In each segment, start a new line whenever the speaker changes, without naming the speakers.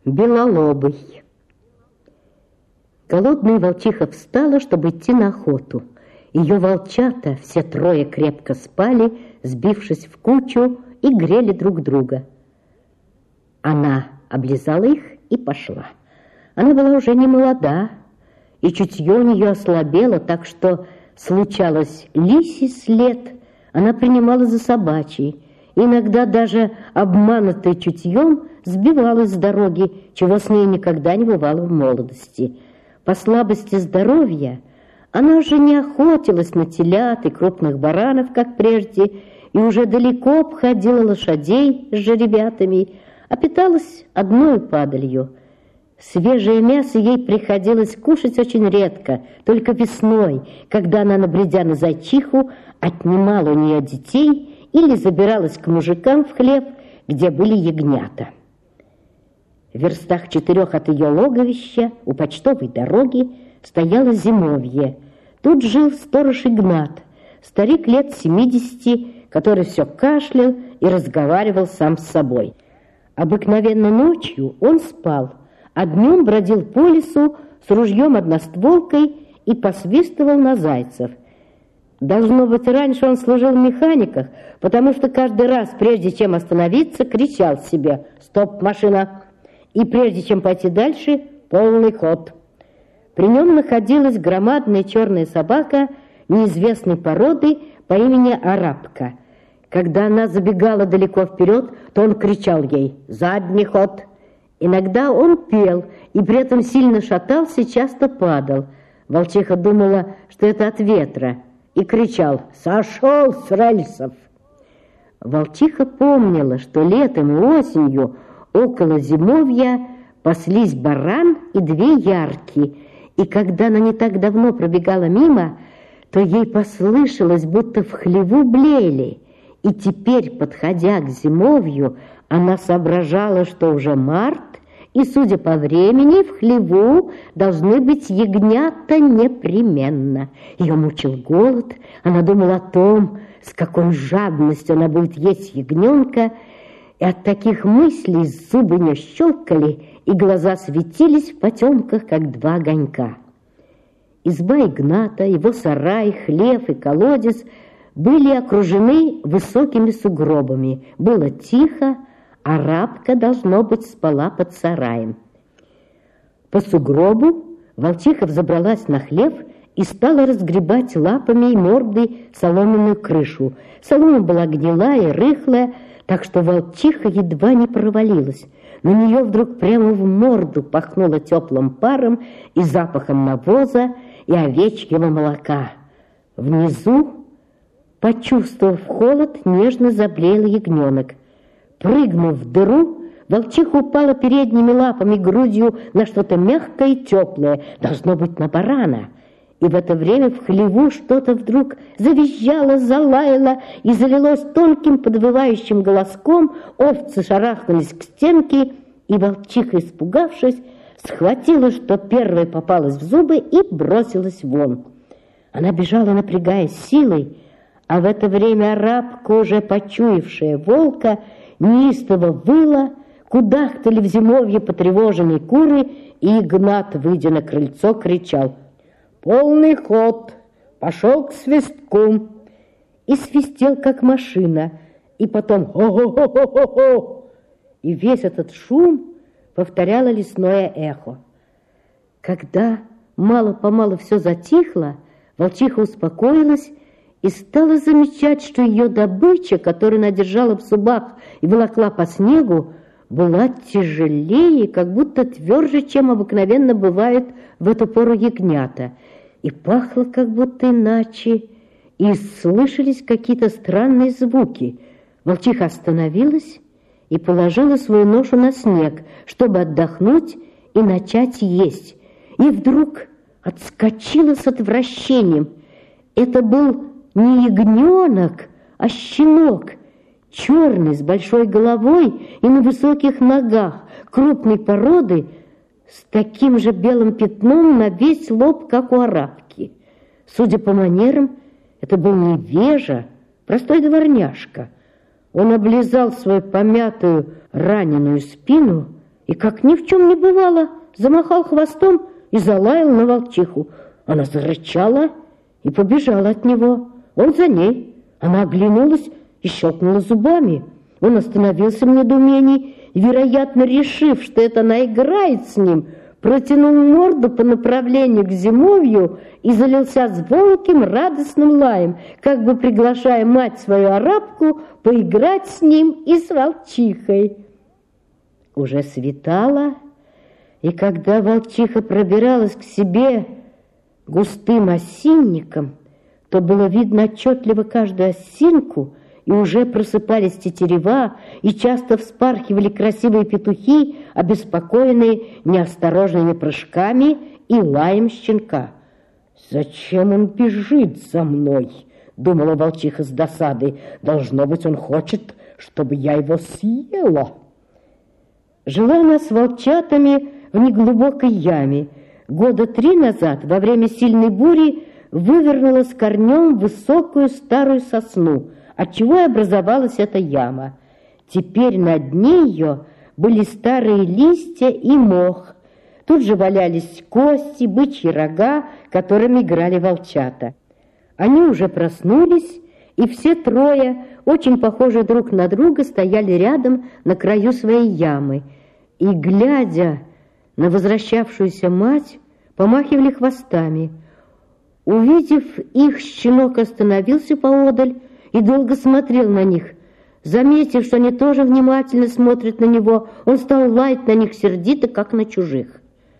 Белолобый. Голодная волчиха встала, чтобы идти на охоту. Ее волчата, все трое, крепко спали, сбившись в кучу, и грели друг друга. Она облизала их и пошла. Она была уже не молода, и чутье у нее ослабело, так что случалось лисий след она принимала за собачий. Иногда даже обманутая чутьем сбивалась с дороги, чего с ней никогда не бывало в молодости. По слабости здоровья она уже не охотилась на телят и крупных баранов, как прежде, и уже далеко обходила лошадей с жеребятами, а питалась одной падалью. Свежее мясо ей приходилось кушать очень редко, только весной, когда она, набредя на зайчиху, отнимала у нее детей или забиралась к мужикам в хлев, где были ягнята. В верстах 4 от ее логовища у почтовой дороги стояло зимовье. Тут жил сторож Игнат, старик лет 70, который все кашлял и разговаривал сам с собой. Обыкновенно ночью он спал, а днем бродил по лесу с ружьем-одностволкой и посвистывал на зайцев. Должно быть, раньше он служил в механиках, потому что каждый раз, прежде чем остановиться, кричал себе «Стоп, машина!» и прежде чем пойти дальше, полный ход. При нем находилась громадная черная собака неизвестной породы по имени Арапка. Когда она забегала далеко вперед, то он кричал ей «Задний ход!». Иногда он пел и при этом сильно шатался и часто падал. Волчиха думала, что это от ветра, и кричал «Сошел с рельсов!». Волчиха помнила, что летом и осенью около зимовья паслись баран и 2 ярки, и когда она не так давно пробегала мимо, то ей послышалось, будто в хлеву блеяли, и теперь, подходя к зимовью, она соображала, что уже март, и, судя по времени, в хлеву должны быть ягнята непременно. Ее мучил голод, она думала о том, с какой жадностью она будет есть ягненка, и от таких мыслей зубы не щелкали, и глаза светились в потемках, как 2 огонька. Изба Игната, его сарай, хлев и колодец были окружены высокими сугробами. Было тихо, а Арапка, должно быть, спала под сараем. По сугробу волчиха взобралась на хлев и стала разгребать лапами и мордой соломенную крышу. Солома была гнилая и рыхлая, так что волчиха едва не провалилась. На нее вдруг прямо в морду пахнуло теплым паром и запахом навоза и овечьего молока. Внизу, почувствовав холод, нежно заблеял ягненок. Прыгнув в дыру, волчиха упала передними лапами грудью на что-то мягкое и теплое, должно быть, на барана. И в это время в хлеву что-то вдруг завизжало, залаяло и залилось тонким подвывающим голоском, овцы шарахнулись к стенке, и волчиха, испугавшись, схватила, что первой попалась в зубы, и бросилась вон. Она бежала, напрягая силой, а в это время Арапка, уже почуявшая волка, неистово выла, кудахтали в зимовье потревоженные куры, и Игнат, выйдя на крыльцо, кричал «Полный ход! Пошел к свистку!» и свистел, как машина, и потом «Хо-хо-хо-хо-хо!» и весь этот шум повторяло лесное эхо. Когда мало-помалу все затихло, волчиха успокоилась и стала замечать, что ее добыча, которую она держала в зубах и волокла по снегу, была тяжелее, как будто тверже, чем обыкновенно бывает в эту пору ягнята, и пахло как будто иначе, и слышались какие-то странные звуки. Волчиха остановилась и положила свою ношу на снег, чтобы отдохнуть и начать есть, и вдруг отскочила с отвращением. Это был не ягненок, а щенок, черный, с большой головой и на высоких ногах, крупной породы, с таким же белым пятном на весь лоб, как у Арапки. Судя по манерам, это был не вежа, простой дворняжка. Он облизал свою помятую раненую спину и, как ни в чем не бывало, замахал хвостом и залаял на волчиху. Она зарычала и побежала от него. Он за ней. Она оглянулась и щелкнула зубами. Он остановился в недоумении, вероятно, решив, что это она играет с ним, протянул морду по направлению к зимовью и залился звонким радостным лаем, как бы приглашая мать свою арабку поиграть с ним и с волчихой. Уже светало, и когда волчиха пробиралась к себе густым осинником, то было видно отчетливо каждую осинку, и уже просыпались тетерева, и часто вспархивали красивые петухи, обеспокоенные неосторожными прыжками и лаем щенка. «Зачем он бежит за мной?» — думала волчиха с досадой. «Должно быть, он хочет, чтобы я его съела». Жила она с волчатами в неглубокой яме. Года 3 назад, во время сильной бури, вывернула с корнем высокую старую сосну, отчего и образовалась эта яма. Теперь на дне ее были старые листья и мох. Тут же валялись кости, бычьи рога, которыми играли волчата. Они уже проснулись, и все трое, очень похожие друг на друга, стояли рядом на краю своей ямы и, глядя на возвращавшуюся мать, помахивали хвостами. Увидев их, щенок остановился поодаль и долго смотрел на них. Заметив, что они тоже внимательно смотрят на него, он стал лаять на них сердито, как на чужих.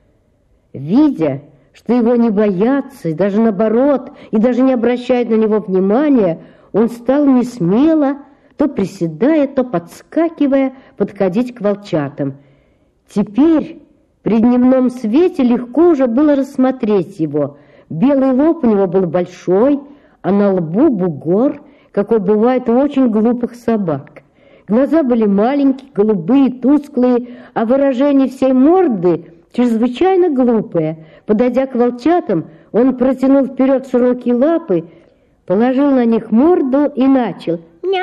Видя, что его не боятся, и даже наоборот, и даже не обращают на него внимания, он стал несмело, то приседая, то подскакивая, подходить к волчатам. Теперь при дневном свете легко уже было рассмотреть его. Белый лоб у него был большой, а на лбу бугор, какой бывает у очень глупых собак. Глаза были маленькие, голубые, тусклые, а выражение всей морды чрезвычайно глупое. Подойдя к волчатам, он протянул вперед широкие лапы, положил на них морду и начал.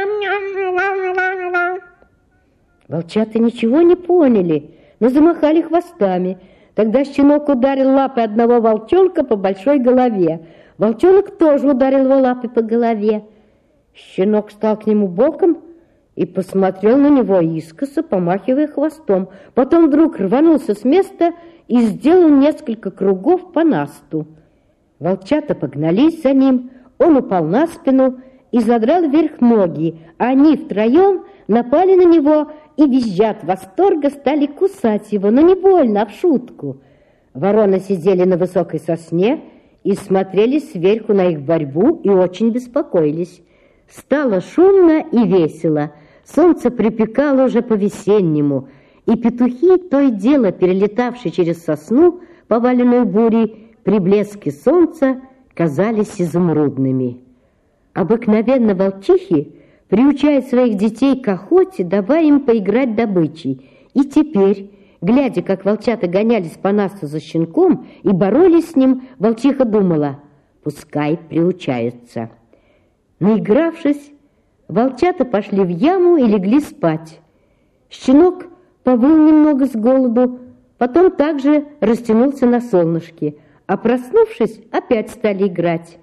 Волчата ничего не поняли, но замахали хвостами. Тогда щенок ударил лапой одного волчонка по большой голове. Волчонок тоже ударил его лапой по голове. Щенок встал к нему боком и посмотрел на него искоса, помахивая хвостом. Потом вдруг рванулся с места и сделал несколько кругов по насту. Волчата погнались за ним, он упал на спину и задрал вверх ноги, а они втроем напали на него и, визжа от восторга, стали кусать его, но не больно, а в шутку. Вороны сидели на высокой сосне и смотрели сверху на их борьбу и очень беспокоились. Стало шумно и весело. Солнце припекало уже по-весеннему, и петухи, то и дело перелетавшие через сосну, поваленную бурей, при блеске солнца казались изумрудными. Обыкновенно волчихи приучают своих детей к охоте, давая им поиграть добычей. И теперь, глядя, как волчата гонялись по насту за щенком и боролись с ним, волчиха думала: пускай приучаются. Наигравшись, волчата пошли в яму и легли спать. Щенок повыл немного с голоду, потом также растянулся на солнышке, а проснувшись, опять стали играть.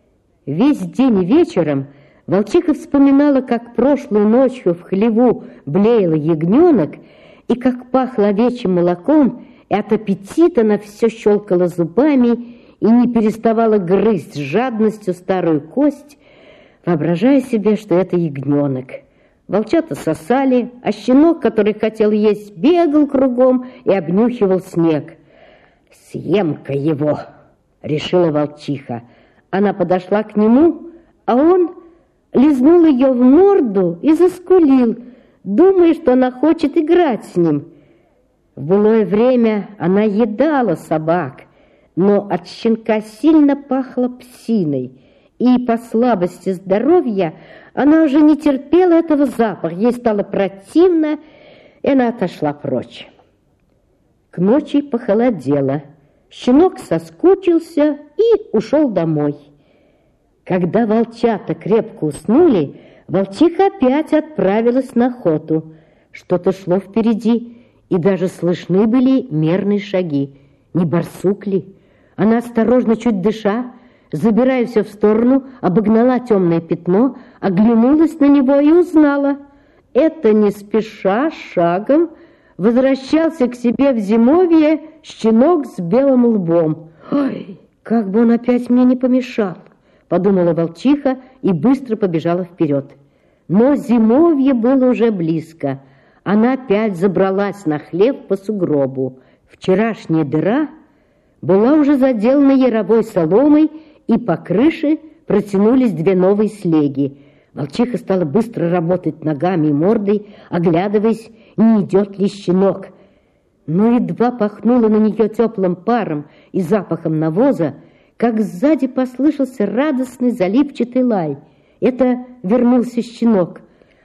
Весь день и вечером волчиха вспоминала, как прошлой ночью в хлеву блеял ягненок, и как пахло овечьим молоком, и от аппетита она все щелкала зубами и не переставала грызть с жадностью старую кость, воображая себе, что это ягненок. Волчата сосали, а щенок, который хотел есть, бегал кругом и обнюхивал снег. «Съем-ка его!» — решила волчиха. Она подошла к нему, а он лизнул ее в морду и заскулил, думая, что она хочет играть с ним. В былое время она едала собак, но от щенка сильно пахло псиной, и по слабости здоровья она уже не терпела этого запаха, ей стало противно, и она отошла прочь. К ночи похолодело, щенок соскучился и ушел домой. Когда волчата крепко уснули, волчиха опять отправилась на охоту. Что-то шло впереди, и даже слышны были мерные шаги. Не барсук ли? Она осторожно, чуть дыша, забирая все в сторону, обогнала темное пятно, оглянулась на него и узнала. Это не спеша, шагом, возвращался к себе в зимовье щенок с белым лбом. «Ой, как бы он опять мне не помешал!» — подумала волчиха и быстро побежала вперед. Но зимовье было уже близко. Она опять забралась на хлев по сугробу. Вчерашняя дыра была уже заделана яровой соломой, и по крыше протянулись две новые слеги. Волчиха стала быстро работать ногами и мордой, оглядываясь, не идет ли щенок. Но едва пахнуло на нее теплым паром и запахом навоза, как сзади послышался радостный заливчатый лай. Это вернулся щенок.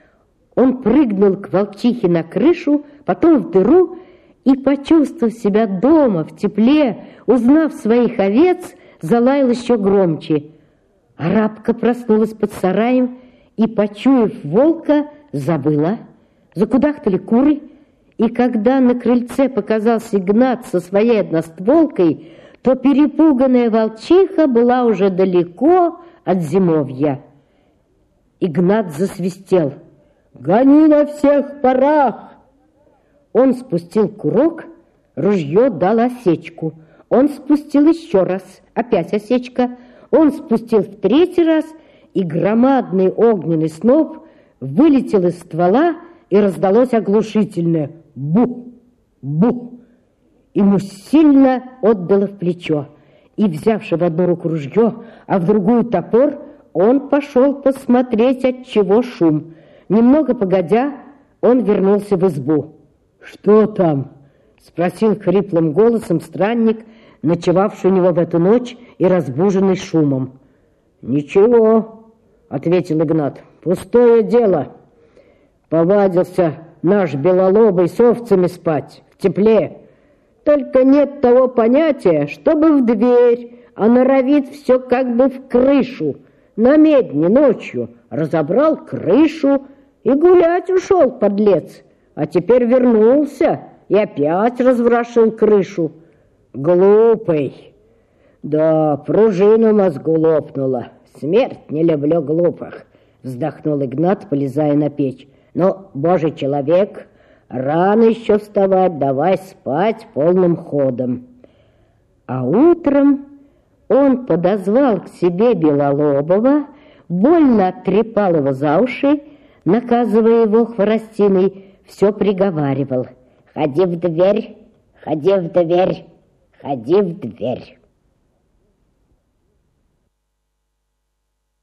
Он прыгнул к волчихе на крышу, потом в дыру, и, почувствовав себя дома, в тепле, узнав своих овец, залаял еще громче. Арабка проснулась под сараем и, почуяв волка, забыла. Закудахтали куры, и когда на крыльце показался Игнат со своей одностволкой, то перепуганная волчиха была уже далеко от зимовья. Игнат засвистел. «Гони на всех парах!» Он спустил курок, ружье дало осечку. Он спустил еще раз, опять осечка. Он спустил в третий раз, и громадный огненный сноп вылетел из ствола, и раздалось оглушительное «бух! Бух!». Ему сильно отдало в плечо, и, взявши в одну руку ружье, а в другую топор, он пошел посмотреть, от чего шум. Немного погодя, он вернулся в избу. «Что там?» — спросил хриплым голосом странник, ночевавший у него в эту ночь и разбуженный шумом. «Ничего», — ответил Игнат, — «пустое дело. Повадился наш белолобый с овцами спать в тепле. Только нет того понятия, чтобы в дверь, а норовит все как бы в крышу. На медне ночью разобрал крышу и гулять ушел, подлец. А теперь вернулся и опять разворошил крышу. Глупый. Да, пружина мозгу лопнула. Смерть не люблю глупых», — вздохнул Игнат, полезая на печь. «Ну, божий человек, рано еще вставать, давай спать полным ходом». А утром он подозвал к себе Белолобова, больно оттрепал его за уши, наказывая его хворостиной, все приговаривал: «Ходи в дверь, ходи в дверь, ходи в дверь».